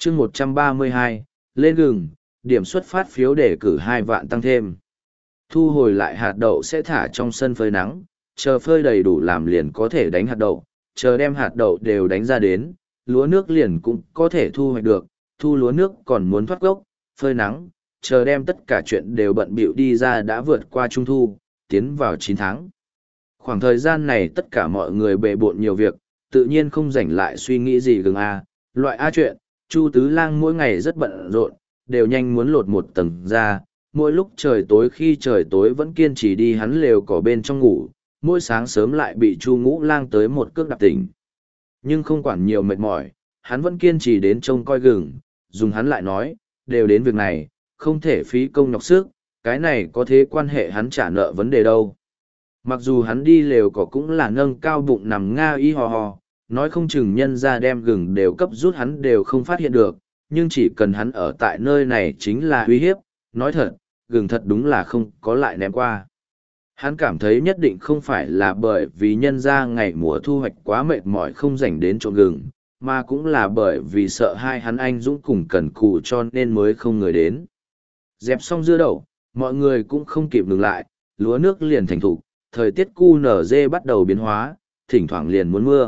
chương 132, lên gừng, điểm xuất phát phiếu để cử 2 vạn tăng thêm. Thu hồi lại hạt đậu sẽ thả trong sân phơi nắng, chờ phơi đầy đủ làm liền có thể đánh hạt đậu, chờ đem hạt đậu đều đánh ra đến, lúa nước liền cũng có thể thu hoạch được, thu lúa nước còn muốn thoát gốc, phơi nắng, chờ đem tất cả chuyện đều bận bịu đi ra đã vượt qua trung thu, tiến vào 9 tháng. Khoảng thời gian này tất cả mọi người bề bộn nhiều việc, tự nhiên không rảnh lại suy nghĩ gì gừng A, loại A chuyện, Chu Tứ Lang mỗi ngày rất bận rộn, đều nhanh muốn lột một tầng ra, mỗi lúc trời tối khi trời tối vẫn kiên trì đi hắn lều cỏ bên trong ngủ, mỗi sáng sớm lại bị Chu Ngũ Lang tới một cước đạp tỉnh. Nhưng không quản nhiều mệt mỏi, hắn vẫn kiên trì đến trông coi gừng, dùng hắn lại nói, đều đến việc này, không thể phí công nhọc sức, cái này có thế quan hệ hắn trả nợ vấn đề đâu. Mặc dù hắn đi lều cỏ cũng là nâng cao bụng nằm nga y hò hò, nói không chừng nhân ra đem gừng đều cấp rút hắn đều không phát hiện được, nhưng chỉ cần hắn ở tại nơi này chính là uy hiếp, nói thật, gừng thật đúng là không có lại ném qua. Hắn cảm thấy nhất định không phải là bởi vì nhân ra ngày mùa thu hoạch quá mệt mỏi không dành đến trộn gừng, mà cũng là bởi vì sợ hai hắn anh dũng cùng cần cù cho nên mới không người đến. Dẹp xong dưa đậu, mọi người cũng không kịp ngừng lại, lúa nước liền thành thục, thời tiết QNZ bắt đầu biến hóa, thỉnh thoảng liền muốn mưa.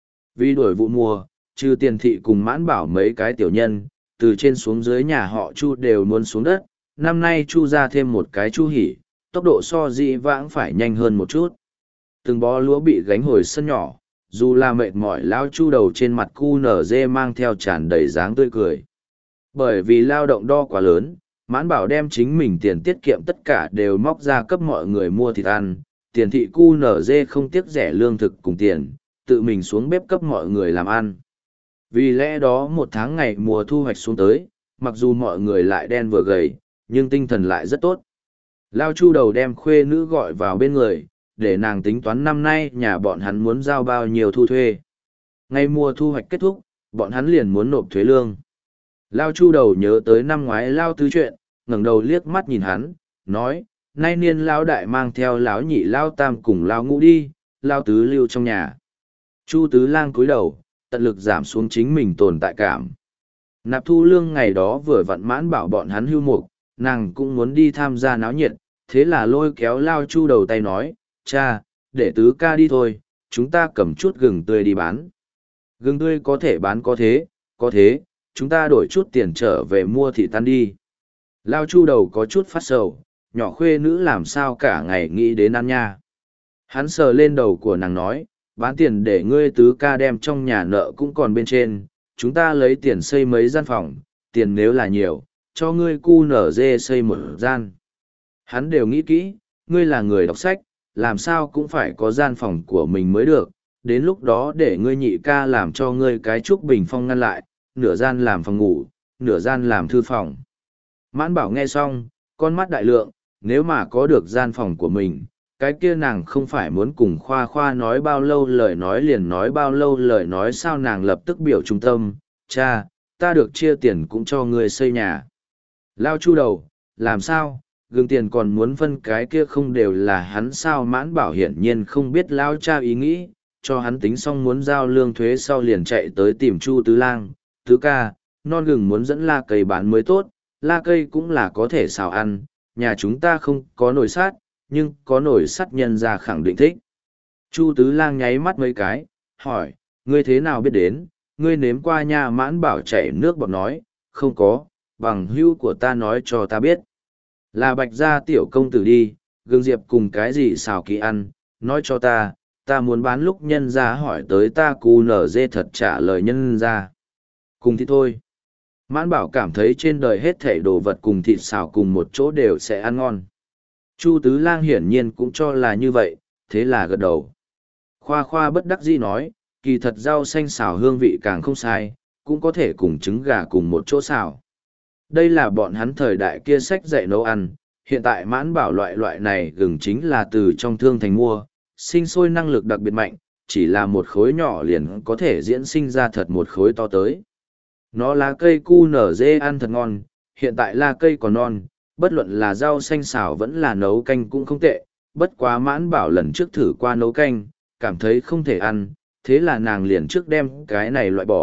Vì đuổi vụ mùa, trừ Tiền Thị cùng Mãn Bảo mấy cái tiểu nhân, từ trên xuống dưới nhà họ Chu đều muốn xuống đất, năm nay Chu ra thêm một cái Chu Hỉ, tốc độ so dĩ vãng phải nhanh hơn một chút. Từng bó lúa bị gánh hồi sân nhỏ, dù là mệt mỏi lao Chu đầu trên mặt QNZ mang theo tràn đầy dáng tươi cười. Bởi vì lao động đo quá lớn, Mãn Bảo đem chính mình tiền tiết kiệm tất cả đều móc ra cấp mọi người mua thịt ăn, Tiền Thị QNZ không tiếc rẻ lương thực cùng tiền, tự mình xuống bếp cấp mọi người làm ăn. Vì lẽ đó một tháng ngày mùa thu hoạch xuống tới, mặc dù mọi người lại đen vừa gầy, nhưng tinh thần lại rất tốt. Lao Chu đầu đem khuê nữ gọi vào bên người, để nàng tính toán năm nay nhà bọn hắn muốn giao bao nhiêu thu thuê. Ngày mùa thu hoạch kết thúc, bọn hắn liền muốn nộp thuế lương. Lao Chu đầu nhớ tới năm ngoái Lao Tứ chuyện, ngẩng đầu liếc mắt nhìn hắn, nói, nay niên Lao Đại mang theo Lão Nhị Lao Tam cùng Lao Ngũ đi, Lao Tứ lưu trong nhà. Chu Tứ Lang cúi đầu, tận lực giảm xuống chính mình tồn tại cảm. Nạp thu lương ngày đó vừa vặn Mãn Bảo bọn hắn hưu mục, nàng cũng muốn đi tham gia náo nhiệt, thế là lôi kéo Lao Chu đầu tay nói, cha, để Tứ ca đi thôi, chúng ta cầm chút gừng tươi đi bán. Gừng tươi có thể bán có thế, chúng ta đổi chút tiền trở về mua thịt tan đi. Lao Chu đầu có chút phát sầu, nhỏ khuê nữ làm sao cả ngày nghĩ đến ăn nha. Hắn sờ lên đầu của nàng nói, bán tiền để ngươi Tứ ca đem trong nhà nợ cũng còn bên trên, chúng ta lấy tiền xây mấy gian phòng, tiền nếu là nhiều, cho ngươi QNZ xây một gian. Hắn đều nghĩ kỹ, ngươi là người đọc sách, làm sao cũng phải có gian phòng của mình mới được, đến lúc đó để ngươi nhị ca làm cho ngươi cái trúc bình phong ngăn lại, nửa gian làm phòng ngủ, nửa gian làm thư phòng. Mãn Bảo nghe xong, con mắt đại lượng, nếu mà có được gian phòng của mình, cái kia nàng không phải muốn cùng Khoa Khoa nói bao lâu lời nói liền nói bao lâu lời nói sao nàng lập tức biểu trung tâm, cha, ta được chia tiền cũng cho ngươi xây nhà. Lao Chu đầu, làm sao, gương tiền còn muốn phân cái kia không đều là hắn sao Mãn Bảo hiển nhiên không biết Lao cha ý nghĩ, cho hắn tính xong muốn giao lương thuế sau liền chạy tới tìm Chu Tứ Lang, Tứ ca, non gừng muốn dẫn la cây bán mới tốt, la cây cũng là có thể xào ăn, nhà chúng ta không có nồi sát, nhưng có nồi sắt nhân ra khẳng định thích. Chu Tứ Lang nháy mắt mấy cái, hỏi, ngươi thế nào biết đến, ngươi nếm qua nha Mãn Bảo chảy nước bọt nói, không có, bằng hữu của ta nói cho ta biết. Là Bạch gia tiểu công tử đi, gừng diệp cùng cái gì xào kỳ ăn, nói cho ta muốn bán lúc nhân ra hỏi tới ta cu nở dê thật trả lời nhân ra. Cùng thì thôi. Mãn Bảo cảm thấy trên đời hết thảy đồ vật cùng thịt xào cùng một chỗ đều sẽ ăn ngon. Chu Tứ Lang hiển nhiên cũng cho là như vậy, thế là gật đầu. Khoa Khoa bất đắc dĩ nói, kỳ thật rau xanh xào hương vị càng không sai, cũng có thể cùng trứng gà cùng một chỗ xào. Đây là bọn hắn thời đại kia sách dạy nấu ăn, hiện tại Mãn Bảo loại này gừng chính là từ trong thương thành mua, sinh sôi năng lực đặc biệt mạnh, chỉ là một khối nhỏ liền có thể diễn sinh ra thật một khối to tới. Nó lá cây cu nở dê ăn thật ngon, hiện tại lá cây còn non, bất luận là rau xanh xào vẫn là nấu canh cũng không tệ, bất quá Mãn Bảo lần trước thử qua nấu canh, cảm thấy không thể ăn, thế là nàng liền trước đem cái này loại bỏ,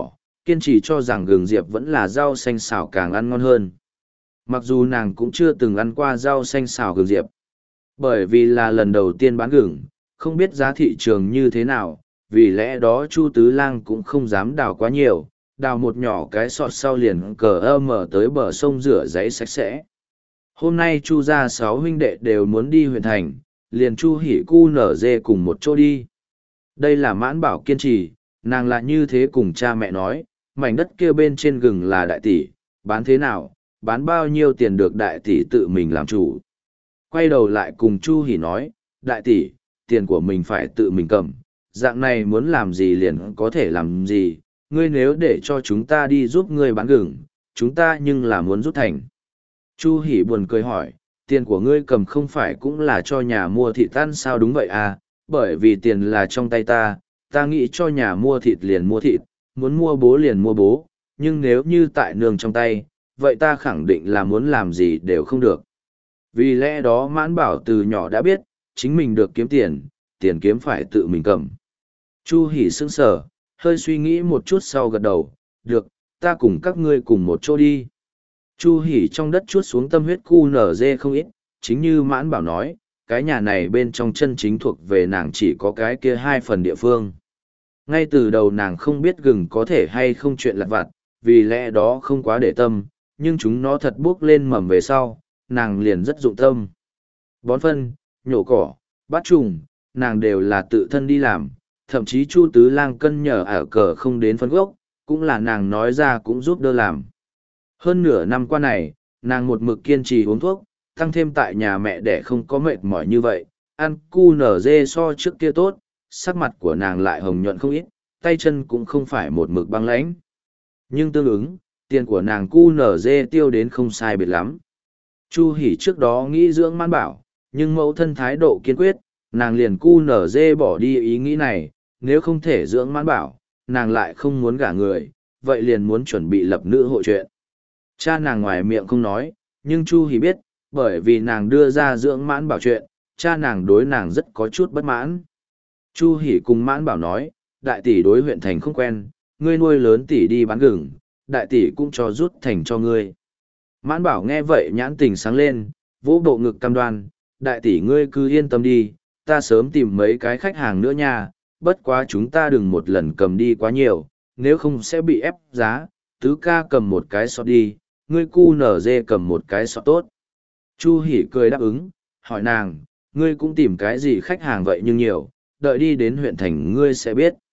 kiên trì cho rằng gừng diệp vẫn là rau xanh xào càng ăn ngon hơn. Mặc dù nàng cũng chưa từng ăn qua rau xanh xào gừng diệp. Bởi vì là lần đầu tiên bán gừng, không biết giá thị trường như thế nào, vì lẽ đó Chu Tứ Lang cũng không dám đào quá nhiều, đào một nhỏ cái sọt sau liền mở tới bờ sông rửa giấy sạch sẽ. Hôm nay Chu gia 6 huynh đệ đều muốn đi huyện thành, liền Chu Hỉ Cu nở dê cùng một chỗ đi. Đây là Mãn Bảo kiên trì, nàng là như thế cùng cha mẹ nói, mảnh đất kia bên trên gừng là đại tỷ, bán thế nào, bán bao nhiêu tiền được đại tỷ tự mình làm chủ. Quay đầu lại cùng Chu Hỉ nói, đại tỷ, tiền của mình phải tự mình cầm, dạng này muốn làm gì liền có thể làm gì, ngươi nếu để cho chúng ta đi giúp ngươi bán gừng, chúng ta nhưng là muốn rút thành. Chu Hỉ buồn cười hỏi, tiền của ngươi cầm không phải cũng là cho nhà mua thịt ăn sao? Đúng vậy à, bởi vì tiền là trong tay ta nghĩ cho nhà mua thịt liền mua thịt, muốn mua bố liền mua bố, nhưng nếu như tại nương trong tay, vậy ta khẳng định là muốn làm gì đều không được. Vì lẽ đó Mãn Bảo từ nhỏ đã biết, chính mình được kiếm tiền, tiền kiếm phải tự mình cầm. Chu Hỉ sững sờ, hơi suy nghĩ một chút sau gật đầu, được, ta cùng các ngươi cùng một chỗ đi. Chu Hỉ trong đất chuốt xuống tâm huyết cu nở dê không ít, chính như Mãn Bảo nói, cái nhà này bên trong chân chính thuộc về nàng chỉ có cái kia 2 phần địa phương. Ngay từ đầu nàng không biết gừng có thể hay không chuyện lặt vặt, vì lẽ đó không quá để tâm, nhưng chúng nó thật bước lên mầm về sau, nàng liền rất dụng tâm. Bón phân, nhổ cỏ, bắt trùng, nàng đều là tự thân đi làm, thậm chí Chu Tứ Lang cân nhở ở cờ không đến phân gốc, cũng là nàng nói ra cũng giúp đỡ làm. Hơn nửa năm qua này, nàng một mực kiên trì uống thuốc, tăng thêm tại nhà mẹ để không có mệt mỏi như vậy, ăn cu nở dê so trước kia tốt, sắc mặt của nàng lại hồng nhuận không ít, tay chân cũng không phải một mực băng lãnh. Nhưng tương ứng, tiền của nàng cu nở dê tiêu đến không sai biệt lắm. Chu Hỉ trước đó nghĩ dưỡng Mãn Bảo, nhưng mẫu thân thái độ kiên quyết, nàng liền cu nở dê bỏ đi ý nghĩ này, nếu không thể dưỡng Mãn Bảo, nàng lại không muốn gả người, vậy liền muốn chuẩn bị lập nữ hội chuyện. Cha nàng ngoài miệng không nói, nhưng Chu Hỉ biết, bởi vì nàng đưa ra dưỡng Mãn Bảo chuyện, cha nàng đối nàng rất có chút bất mãn. Chu Hỉ cùng Mãn Bảo nói, đại tỷ đối huyện thành không quen, ngươi nuôi lớn tỷ đi bán gừng, đại tỷ cũng cho rút thành cho ngươi. Mãn Bảo nghe vậy nhãn tình sáng lên, vỗ bộ ngực cam đoan, đại tỷ ngươi cứ yên tâm đi, ta sớm tìm mấy cái khách hàng nữa nha, bất quá chúng ta đừng một lần cầm đi quá nhiều, nếu không sẽ bị ép giá, tứ ca cầm một cái sọt đi, ngươi cu nở dê cầm một cái sọt tốt. Chu Hỉ cười đáp ứng, hỏi nàng, ngươi cũng tìm cái gì khách hàng vậy nhưng nhiều, đợi đi đến huyện thành ngươi sẽ biết.